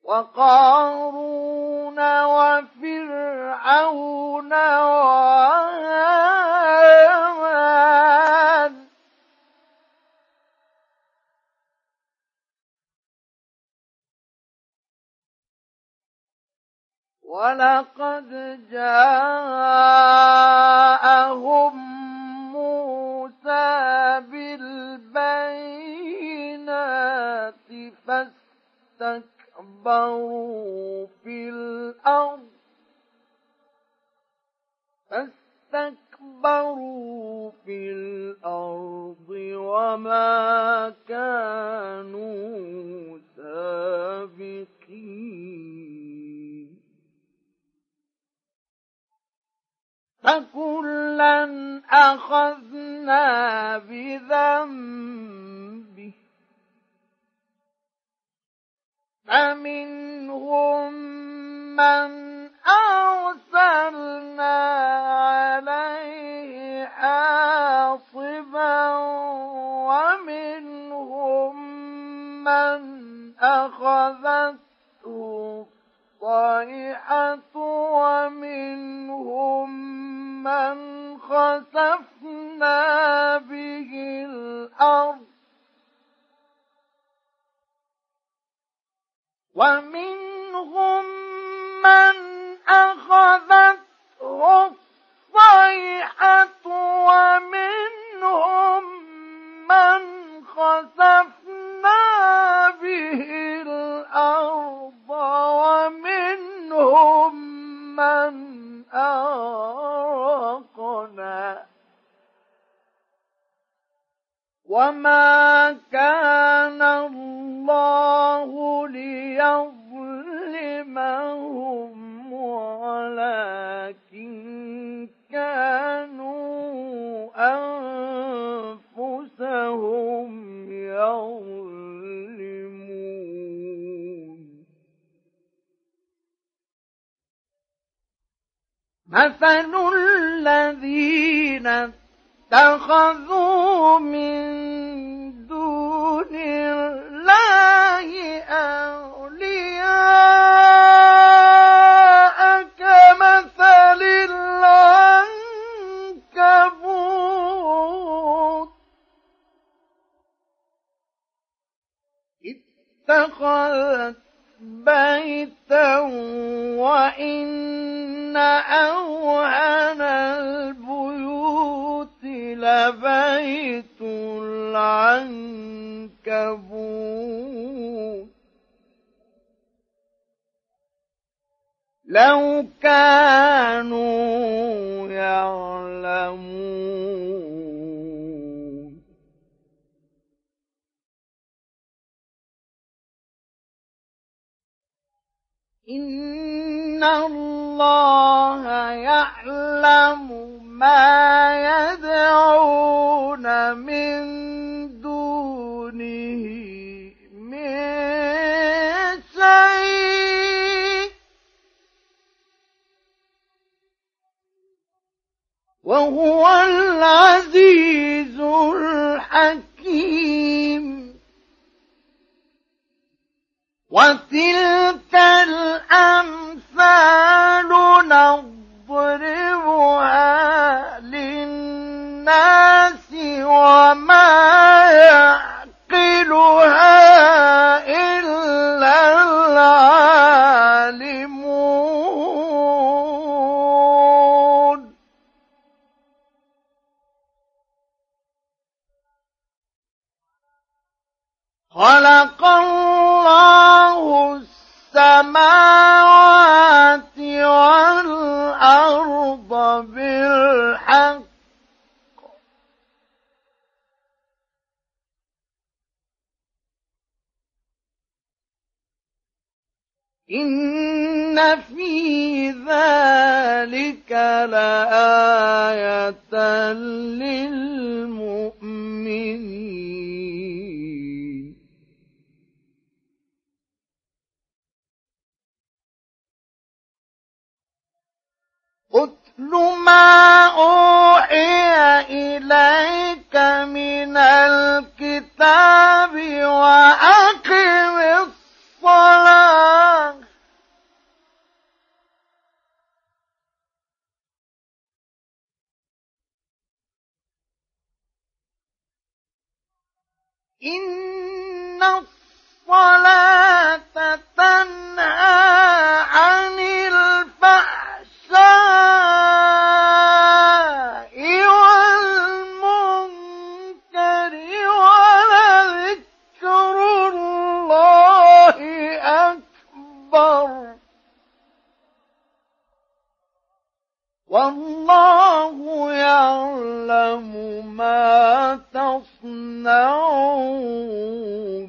وقارون وفرعون وهامان ولقد جاءهم موسى بالبينات فاستكبروا في الأرض وما كانوا سابقين فكلا أخذنا بذنبه فمنهم من أرسلنا عليه حاصبا ومنهم من أخذته الصيحة ومنهم من خسفنا به الأرض ومنهم من أخذته الصيحة ومنهم من خسفنا به الأرض ومنهم من أغرقنا وما كان الله ليظلمهم ولكن كانوا أنفسهم يظلمون مثل الذين اتخذوا من دون الله أولياء كمثل العنكبوت اتخذت بيتا وإن أوهن البيوت لبيت العنكبوت لو كانوا يعلمون إن الله يعلم ما يدعون من دونه من شيء وهو العزيز الحكيم وتلك الأمثال نضربها للناس وما يعقلها إلا العالمون خلق الله السماوات والأرض بالحق إن في ذلك لآية للمؤمنين أتل ما أوحي إليك من الكتاب وأقم الصلاة إن الصلاة تنهى عن الفحشاء والمنكر ولذكر الله أكبر والله يعلم ما تصنعون